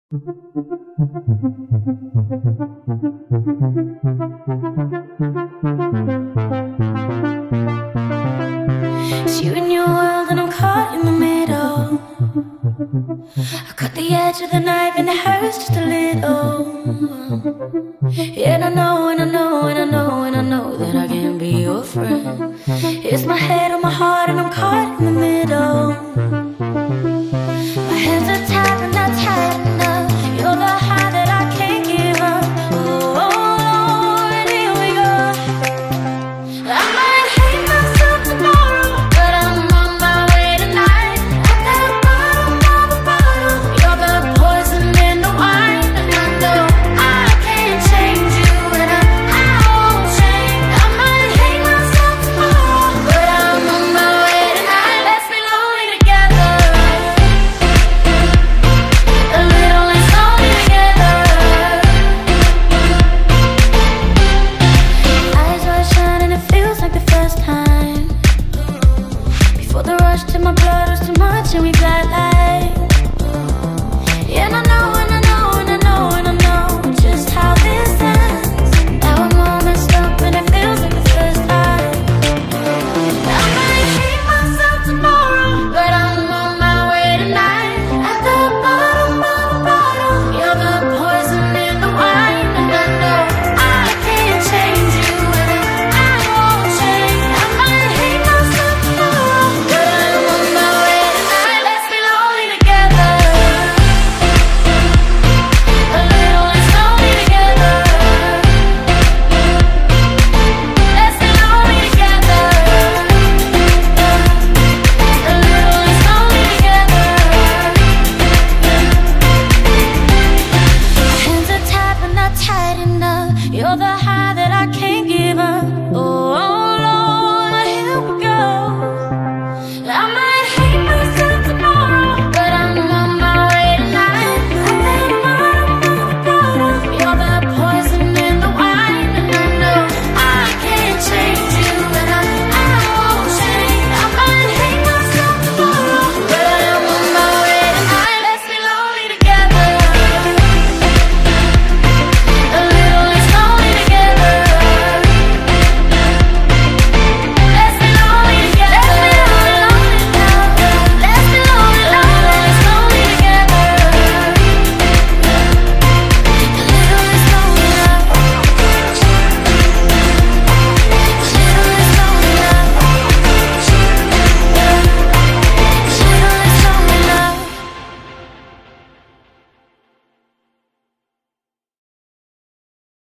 It's you and your world and I'm caught in the middle. I cut the edge of the knife and it hurts just a little. And I know, and I know, and I know, and I know that I can't be your friend. It's my head or my heart and I'm caught in the middle.